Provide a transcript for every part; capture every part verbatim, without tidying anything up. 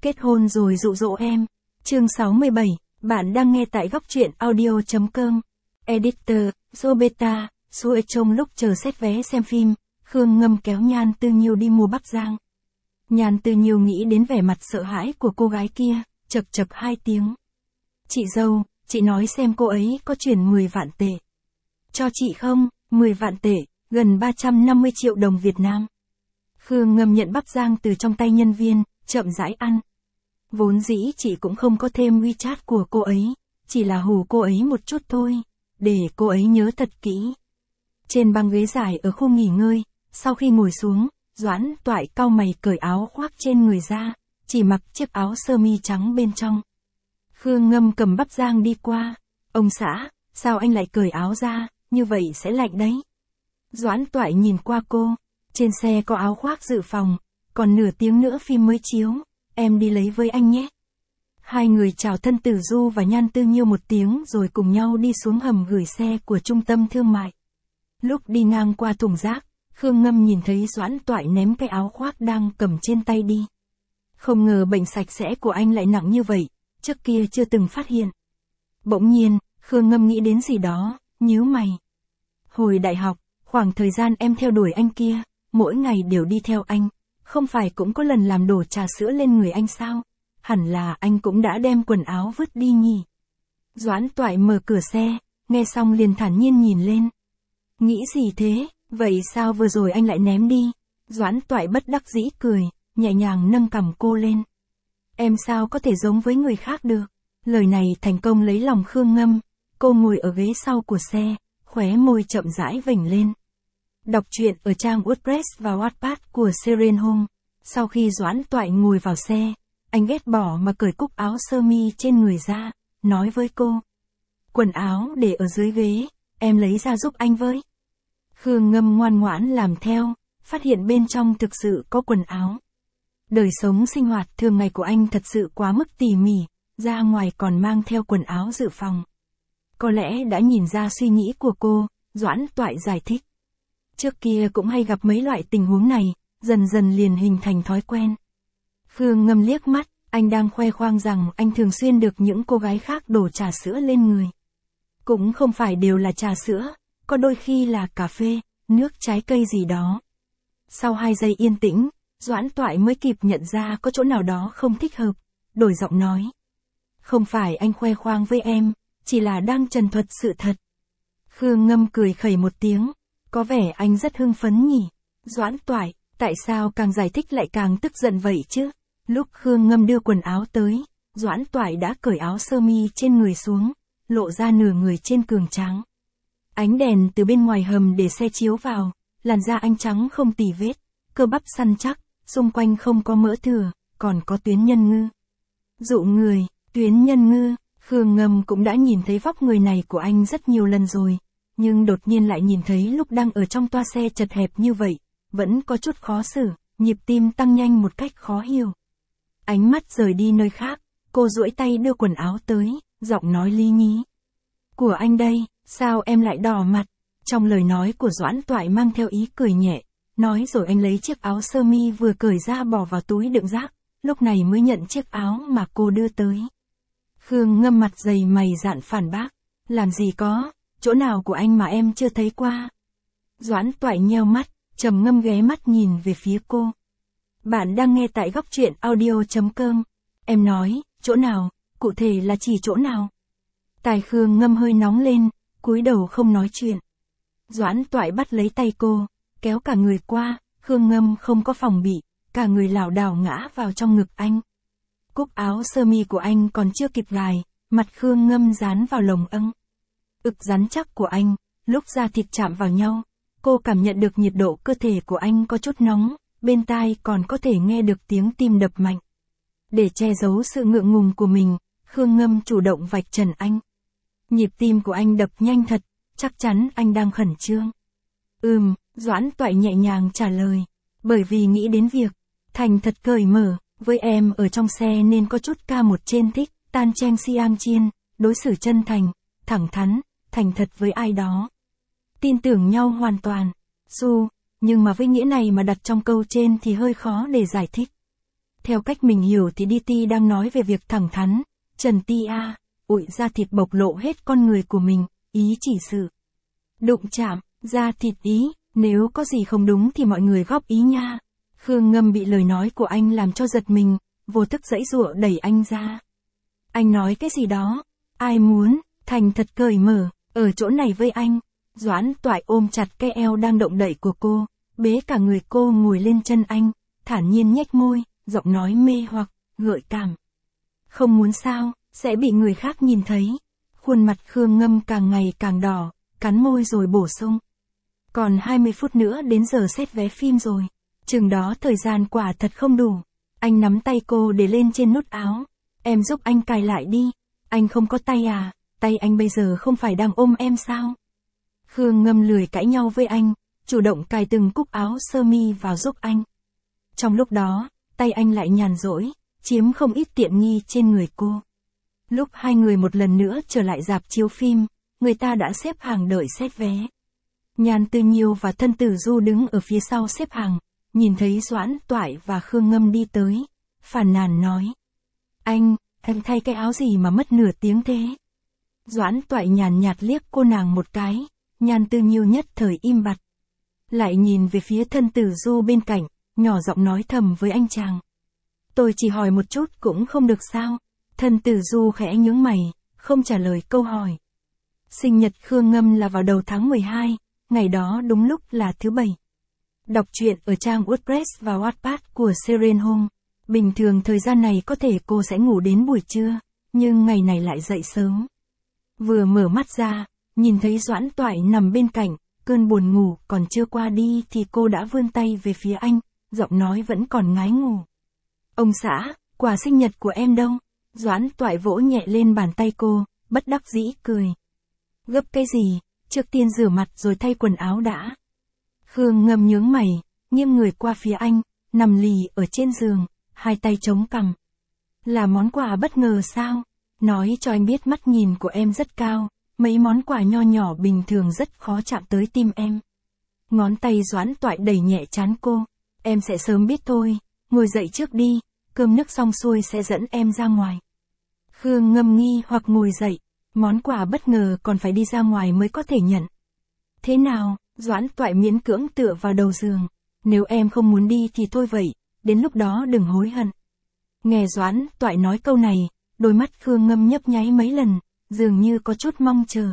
Kết hôn rồi dụ dỗ em. Chương sáu mươi bảy, bạn đang nghe tại góc truyện audio chấm com. Editor, Roberta, Sue trong lúc chờ xét vé xem phim, Khương Ngâm kéo Nhan Tư Nhiêu đi mua bắp rang. Nhan Tư Nhiêu nghĩ đến vẻ mặt sợ hãi của cô gái kia, chậc chậc hai tiếng. Chị dâu, chị nói xem cô ấy có chuyển mười vạn tệ. Cho chị không, mười vạn tệ, gần ba trăm năm mươi triệu đồng Việt Nam. Khương Ngâm nhận bắp rang từ trong tay nhân viên, chậm rãi ăn. Vốn dĩ chị cũng không có thêm WeChat của cô ấy, chỉ là hù cô ấy một chút thôi, để cô ấy nhớ thật kỹ. Trên băng ghế dài ở khu nghỉ ngơi, sau khi ngồi xuống, Doãn Toại cau mày cởi áo khoác trên người ra, chỉ mặc chiếc áo sơ mi trắng bên trong. Khương Ngâm cầm bắp rang đi qua. Ông xã, sao anh lại cởi áo ra, như vậy sẽ lạnh đấy. Doãn Toại nhìn qua cô, trên xe có áo khoác dự phòng, còn nửa tiếng nữa phim mới chiếu, em đi lấy với anh nhé. Hai người chào thân Tử Du và Nhan Tư Nhiêu một tiếng rồi cùng nhau đi xuống hầm gửi xe của trung tâm thương mại. Lúc đi ngang qua thùng rác, Khương Ngâm nhìn thấy Doãn Toại ném cái áo khoác đang cầm trên tay đi. Không ngờ bệnh sạch sẽ của anh lại nặng như vậy, trước kia chưa từng phát hiện. Bỗng nhiên, Khương Ngâm nghĩ đến gì đó, nhíu mày. Hồi đại học, khoảng thời gian em theo đuổi anh kia, mỗi ngày đều đi theo anh, không phải cũng có lần làm đổ trà sữa lên người anh sao? Hẳn là anh cũng đã đem quần áo vứt đi nhỉ. Doãn Toại mở cửa xe, nghe xong liền thản nhiên nhìn lên. Nghĩ gì thế, vậy sao vừa rồi anh lại ném đi? Doãn Toại bất đắc dĩ cười, nhẹ nhàng nâng cằm cô lên. Em sao có thể giống với người khác được? Lời này thành công lấy lòng Khương Ngâm, cô ngồi ở ghế sau của xe, khóe môi chậm rãi vểnh lên. Đọc truyện ở trang WordPress và Wattpad của Seren Home. Sau khi Doãn Toại ngồi vào xe, anh ghét bỏ mà cởi cúc áo sơ mi trên người ra, nói với cô. Quần áo để ở dưới ghế, em lấy ra giúp anh với. Khương Ngâm ngoan ngoãn làm theo, phát hiện bên trong thực sự có quần áo. Đời sống sinh hoạt thường ngày của anh thật sự quá mức tỉ mỉ, ra ngoài còn mang theo quần áo dự phòng. Có lẽ đã nhìn ra suy nghĩ của cô, Doãn Toại giải thích. Trước kia cũng hay gặp mấy loại tình huống này, dần dần liền hình thành thói quen. Khương Ngâm liếc mắt, anh đang khoe khoang rằng anh thường xuyên được những cô gái khác đổ trà sữa lên người. Cũng không phải đều là trà sữa, có đôi khi là cà phê, nước trái cây gì đó. Sau hai giây yên tĩnh, Doãn Toại mới kịp nhận ra có chỗ nào đó không thích hợp, đổi giọng nói. Không phải anh khoe khoang với em, chỉ là đang trần thuật sự thật. Khương Ngâm cười khẩy một tiếng, có vẻ anh rất hưng phấn nhỉ. Doãn Toại, tại sao càng giải thích lại càng tức giận vậy chứ? Lúc Khương Ngâm đưa quần áo tới, Doãn Toại đã cởi áo sơ mi trên người xuống, lộ ra nửa người trên cường tráng. Ánh đèn từ bên ngoài hầm để xe chiếu vào, làn da anh trắng không tì vết, cơ bắp săn chắc, xung quanh không có mỡ thừa, còn có tuyến nhân ngư. Dụ người, tuyến nhân ngư, Khương Ngâm cũng đã nhìn thấy vóc người này của anh rất nhiều lần rồi, nhưng đột nhiên lại nhìn thấy lúc đang ở trong toa xe chật hẹp như vậy, vẫn có chút khó xử, nhịp tim tăng nhanh một cách khó hiểu. Ánh mắt rời đi nơi khác, cô duỗi tay đưa quần áo tới, giọng nói lý nhí. Của anh đây, sao em lại đỏ mặt? Trong lời nói của Doãn Toại mang theo ý cười nhẹ, nói rồi anh lấy chiếc áo sơ mi vừa cởi ra bỏ vào túi đựng rác, lúc này mới nhận chiếc áo mà cô đưa tới. Khương Ngâm mặt dày mày dạn phản bác, làm gì có, chỗ nào của anh mà em chưa thấy qua. Doãn Toại nheo mắt, trầm ngâm ghé mắt nhìn về phía cô. Bạn đang nghe tại góc truyện audio chấm com. Em nói, chỗ nào, cụ thể là chỉ chỗ nào? Tai Khương Ngâm hơi nóng lên, cúi đầu không nói chuyện. Doãn Toại bắt lấy tay cô, kéo cả người qua, Khương Ngâm không có phòng bị, cả người lảo đảo ngã vào trong ngực anh. Cúc áo sơ mi của anh còn chưa kịp gài, mặt Khương Ngâm dán vào lồng âng. Ực rắn chắc của anh, lúc da thịt chạm vào nhau, cô cảm nhận được nhiệt độ cơ thể của anh có chút nóng, bên tai còn có thể nghe được tiếng tim đập mạnh. Để che giấu sự ngượng ngùng của mình, Khương Ngâm chủ động vạch trần anh. Nhịp tim của anh đập nhanh thật, chắc chắn anh đang khẩn trương. Ừm, Doãn Toại nhẹ nhàng trả lời, bởi vì nghĩ đến việc, thành thật cởi mở, với em ở trong xe nên có chút ca một trên thích, tan cheng siang chiên, đối xử chân thành, thẳng thắn, thành thật với ai đó. Tin tưởng nhau hoàn toàn, su, nhưng mà với nghĩa này mà đặt trong câu trên thì hơi khó để giải thích. Theo cách mình hiểu thì đê tê đang nói về việc thẳng thắn, Trần Ti A, ụi da thịt bộc lộ hết con người của mình, ý chỉ sự. Đụng chạm, da thịt ý, nếu có gì không đúng thì mọi người góp ý nha. Khương Ngâm bị lời nói của anh làm cho giật mình, vô thức giãy giụa đẩy anh ra. Anh nói cái gì đó? Ai muốn, thành thật cởi mở, ở chỗ này với anh. Doãn Toại ôm chặt cái eo đang động đậy của cô, bế cả người cô ngồi lên chân anh, thản nhiên nhếch môi, giọng nói mê hoặc, gợi cảm. Không muốn sao, sẽ bị người khác nhìn thấy. Khuôn mặt Khương Ngâm càng ngày càng đỏ, cắn môi rồi bổ sung. Còn hai mươi phút nữa đến giờ xét vé phim rồi. Chừng đó thời gian quả thật không đủ. Anh nắm tay cô để lên trên nút áo. Em giúp anh cài lại đi. Anh không có tay à, tay anh bây giờ không phải đang ôm em sao? Khương Ngâm lười cãi nhau với anh, chủ động cài từng cúc áo sơ mi vào giúp anh. Trong lúc đó, tay anh lại nhàn rỗi, chiếm không ít tiện nghi trên người cô. Lúc hai người một lần nữa trở lại rạp chiếu phim, người ta đã xếp hàng đợi xét vé. Nhan Tư Nhiêu và Thân Tử Du đứng ở phía sau xếp hàng, nhìn thấy Doãn Toại và Khương Ngâm đi tới, phàn nàn nói. Anh, em thay cái áo gì mà mất nửa tiếng thế? Doãn Toại nhàn nhạt liếc cô nàng một cái, Nhan Tư Nhiêu nhất thời im bặt. Lại nhìn về phía Thân Tử Du bên cạnh, nhỏ giọng nói thầm với anh chàng. Tôi chỉ hỏi một chút cũng không được sao? Thân Tử Du khẽ nhướng mày, không trả lời câu hỏi. Sinh nhật Khương Ngâm là vào đầu tháng mười hai, ngày đó đúng lúc là thứ bảy. Đọc truyện ở trang WordPress và Wattpad của Seren Home. Bình thường thời gian này có thể cô sẽ ngủ đến buổi trưa, nhưng ngày này lại dậy sớm. Vừa mở mắt ra, nhìn thấy Doãn Toại nằm bên cạnh, cơn buồn ngủ còn chưa qua đi thì cô đã vươn tay về phía anh, giọng nói vẫn còn ngái ngủ. Ông xã, quà sinh nhật của em đâu? Doãn Toại vỗ nhẹ lên bàn tay cô, bất đắc dĩ cười. Gấp cái gì, trước tiên rửa mặt rồi thay quần áo đã. Khương Ngâm nhướng mày, nghiêng người qua phía anh, nằm lì ở trên giường, hai tay chống cằm. Là món quà bất ngờ sao? Nói cho anh biết mắt nhìn của em rất cao, mấy món quà nho nhỏ bình thường rất khó chạm tới tim em. Ngón tay Doãn Toại đẩy nhẹ trán cô. Em sẽ sớm biết thôi, ngồi dậy trước đi, cơm nước xong xuôi sẽ dẫn em ra ngoài. Khương Ngâm nghi hoặc ngồi dậy, món quà bất ngờ còn phải đi ra ngoài mới có thể nhận. Thế nào, Doãn Toại miễn cưỡng tựa vào đầu giường. Nếu em không muốn đi thì thôi vậy, đến lúc đó đừng hối hận. Nghe Doãn Toại nói câu này, đôi mắt Khương Ngâm nhấp nháy mấy lần, dường như có chút mong chờ.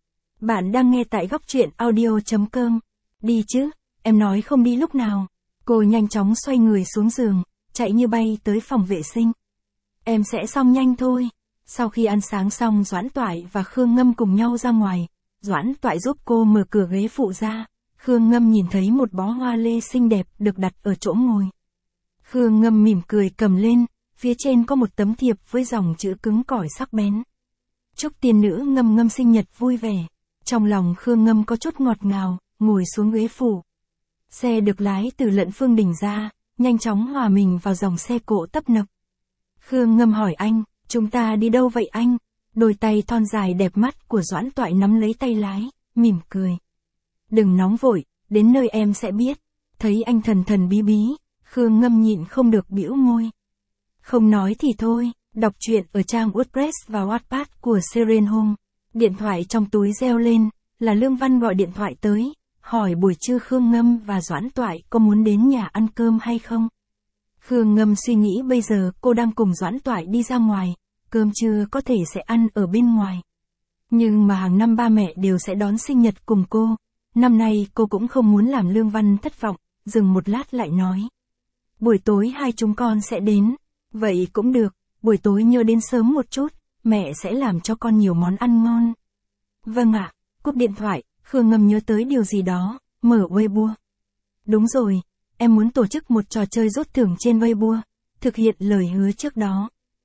Bạn đang nghe tại góc truyện audio chấm com. Đi chứ, em nói không đi lúc nào. Cô nhanh chóng xoay người xuống giường, chạy như bay tới phòng vệ sinh. Em sẽ xong nhanh thôi. Sau khi ăn sáng xong Doãn Toại và Khương Ngâm cùng nhau ra ngoài. Doãn Toại giúp cô mở cửa ghế phụ ra. Khương Ngâm nhìn thấy một bó hoa lê xinh đẹp được đặt ở chỗ ngồi. Khương Ngâm mỉm cười cầm lên, phía trên có một tấm thiệp với dòng chữ cứng cỏi sắc bén. Chúc tiên nữ Ngâm Ngâm sinh nhật vui vẻ. Trong lòng Khương Ngâm có chút ngọt ngào, ngồi xuống ghế phụ. Xe được lái từ Lận Phương Đình ra, nhanh chóng hòa mình vào dòng xe cộ tấp nập. Khương Ngâm hỏi anh, chúng ta đi đâu vậy anh? Đôi tay thon dài đẹp mắt của Doãn Toại nắm lấy tay lái, mỉm cười. Đừng nóng vội, đến nơi em sẽ biết. Thấy anh thần thần bí bí, Khương Ngâm nhịn không được bĩu môi. Không nói thì thôi, đọc truyện ở trang WordPress và Wattpad của Seren Home. Điện thoại trong túi reo lên, là Lương Văn gọi điện thoại tới, hỏi buổi trưa Khương Ngâm và Doãn Toại có muốn đến nhà ăn cơm hay không. Khương Ngâm suy nghĩ bây giờ cô đang cùng Doãn Toại đi ra ngoài, cơm trưa có thể sẽ ăn ở bên ngoài. Nhưng mà hàng năm ba mẹ đều sẽ đón sinh nhật cùng cô, năm nay cô cũng không muốn làm Lương Văn thất vọng, dừng một lát lại nói. Buổi tối hai chúng con sẽ đến, vậy cũng được, buổi tối nhớ đến sớm một chút, mẹ sẽ làm cho con nhiều món ăn ngon. Vâng ạ, cúp điện thoại, Khương Ngâm nhớ tới điều gì đó, mở Weibo. Đúng rồi, em muốn tổ chức một trò chơi rút thưởng trên Weibo, thực hiện lời hứa trước đó.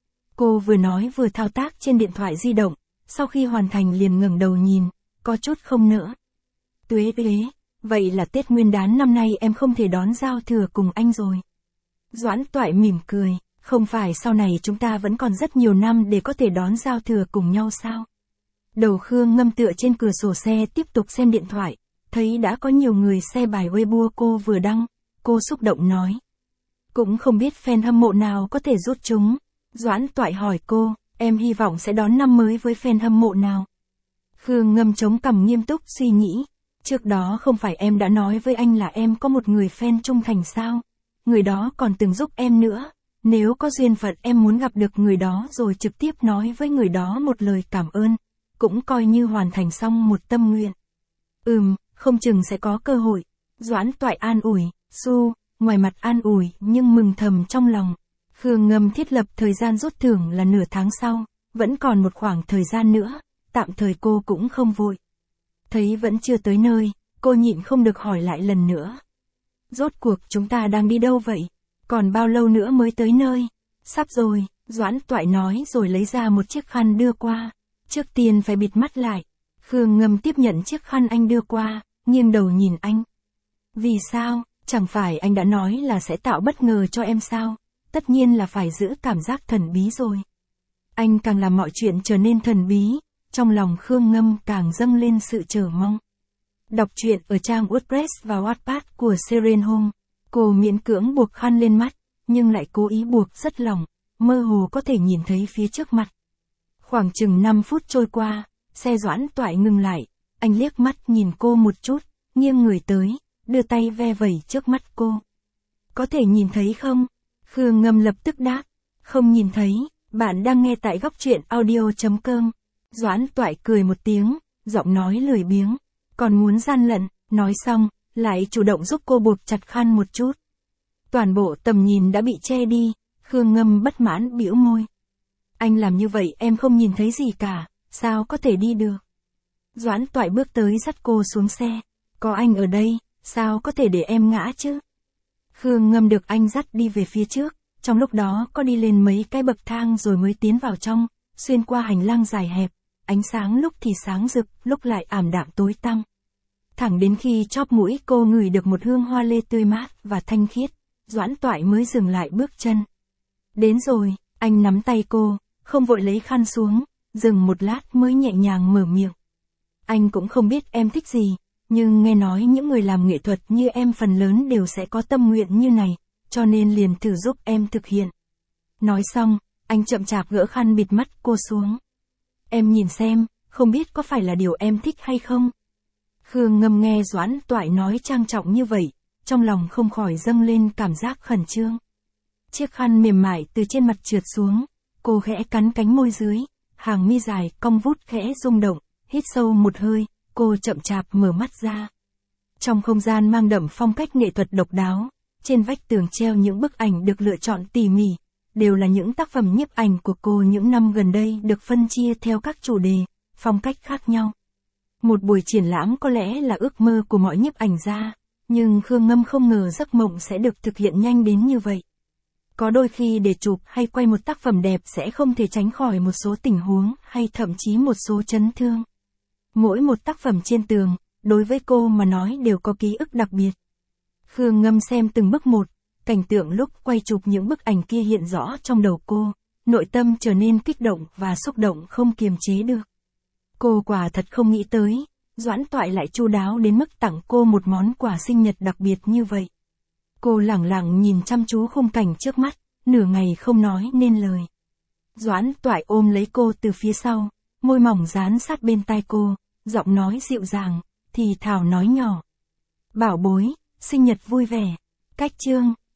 Cô vừa nói vừa thao tác trên điện thoại di động, sau khi hoàn thành liền ngẩng đầu nhìn, có chút không nỡ. Tuế tuế, vậy là Tết Nguyên đán năm nay em không thể đón giao thừa cùng anh rồi. Doãn Toại mỉm cười, không phải sau này chúng ta vẫn còn rất nhiều năm để có thể đón giao thừa cùng nhau sao? Đầu Khương Ngâm tựa trên cửa sổ xe tiếp tục xem điện thoại, thấy đã có nhiều người share bài Weibo cô vừa đăng, cô xúc động nói. Cũng không biết fan hâm mộ nào có thể rút chúng. Doãn Toại hỏi cô, em hy vọng sẽ đón năm mới với fan hâm mộ nào? Khương Ngâm chống cằm nghiêm túc suy nghĩ. Trước đó không phải em đã nói với anh là em có một người fan trung thành sao? Người đó còn từng giúp em nữa. Nếu có duyên phận em muốn gặp được người đó rồi trực tiếp nói với người đó một lời cảm ơn. Cũng coi như hoàn thành xong một tâm nguyện. Ừm, không chừng sẽ có cơ hội. Doãn Toại an ủi, Su, ngoài mặt an ủi nhưng mừng thầm trong lòng. Khương Ngâm thiết lập thời gian rút thưởng là nửa tháng sau, vẫn còn một khoảng thời gian nữa, tạm thời cô cũng không vội. Thấy vẫn chưa tới nơi, cô nhịn không được hỏi lại lần nữa. Rốt cuộc chúng ta đang đi đâu vậy? Còn bao lâu nữa mới tới nơi? Sắp rồi, Doãn Toại nói rồi lấy ra một chiếc khăn đưa qua. Trước tiên phải bịt mắt lại. Khương Ngâm tiếp nhận chiếc khăn anh đưa qua, nghiêng đầu nhìn anh. Vì sao, chẳng phải anh đã nói là sẽ tạo bất ngờ cho em sao? Tất nhiên là phải giữ cảm giác thần bí rồi. Anh càng làm mọi chuyện trở nên thần bí, trong lòng Khương Ngâm càng dâng lên sự chờ mong. Đọc truyện ở trang WordPress và Wattpad của Seren Home, cô miễn cưỡng buộc khăn lên mắt, nhưng lại cố ý buộc rất lỏng, mơ hồ có thể nhìn thấy phía trước mặt. Khoảng chừng năm phút trôi qua, xe Doãn Toại ngừng lại, anh liếc mắt nhìn cô một chút, nghiêng người tới, đưa tay ve vẩy trước mắt cô. Có thể nhìn thấy không? Khương Ngâm lập tức đáp, không nhìn thấy, bạn đang nghe tại góc truyện audio chấm com. Doãn Toại cười một tiếng, giọng nói lười biếng, còn muốn gian lận, nói xong, lại chủ động giúp cô buộc chặt khăn một chút. Toàn bộ tầm nhìn đã bị che đi, Khương Ngâm bất mãn bĩu môi. Anh làm như vậy em không nhìn thấy gì cả, sao có thể đi được? Doãn Toại bước tới dắt cô xuống xe, có anh ở đây, sao có thể để em ngã chứ? Khương Ngâm được anh dắt đi về phía trước, trong lúc đó có đi lên mấy cái bậc thang rồi mới tiến vào trong, xuyên qua hành lang dài hẹp, ánh sáng lúc thì sáng rực, lúc lại ảm đạm tối tăm. Thẳng đến khi chóp mũi cô ngửi được một hương hoa lê tươi mát và thanh khiết, Doãn Toại mới dừng lại bước chân. Đến rồi, anh nắm tay cô, không vội lấy khăn xuống, dừng một lát mới nhẹ nhàng mở miệng. Anh cũng không biết em thích gì, nhưng nghe nói những người làm nghệ thuật như em phần lớn đều sẽ có tâm nguyện như này, cho nên liền thử giúp em thực hiện. Nói xong, anh chậm chạp gỡ khăn bịt mắt cô xuống. Em nhìn xem, không biết có phải là điều em thích hay không? Khương Ngâm nghe Doãn Toại nói trang trọng như vậy, trong lòng không khỏi dâng lên cảm giác khẩn trương. Chiếc khăn mềm mại từ trên mặt trượt xuống, cô khẽ cắn cánh môi dưới, hàng mi dài cong vút khẽ rung động, hít sâu một hơi, cô chậm chạp mở mắt ra. Trong không gian mang đậm phong cách nghệ thuật độc đáo, trên vách tường treo những bức ảnh được lựa chọn tỉ mỉ, đều là những tác phẩm nhiếp ảnh của cô những năm gần đây được phân chia theo các chủ đề, phong cách khác nhau. Một buổi triển lãm có lẽ là ước mơ của mọi nhiếp ảnh gia, nhưng Khương Ngâm không ngờ giấc mộng sẽ được thực hiện nhanh đến như vậy. Có đôi khi để chụp hay quay một tác phẩm đẹp sẽ không thể tránh khỏi một số tình huống hay thậm chí một số chấn thương. Mỗi một tác phẩm trên tường, đối với cô mà nói đều có ký ức đặc biệt. Khương Ngâm xem từng bức một, cảnh tượng lúc quay chụp những bức ảnh kia hiện rõ trong đầu cô, nội tâm trở nên kích động và xúc động không kiềm chế được. Cô quả thật không nghĩ tới, Doãn Toại lại chu đáo đến mức tặng cô một món quà sinh nhật đặc biệt như vậy. Cô lẳng lặng nhìn chăm chú khung cảnh trước mắt, nửa ngày không nói nên lời. Doãn Toại ôm lấy cô từ phía sau, môi mỏng dán sát bên tai cô, giọng nói dịu dàng, thì thào nói nhỏ. Bảo bối, sinh nhật vui vẻ. Cách chương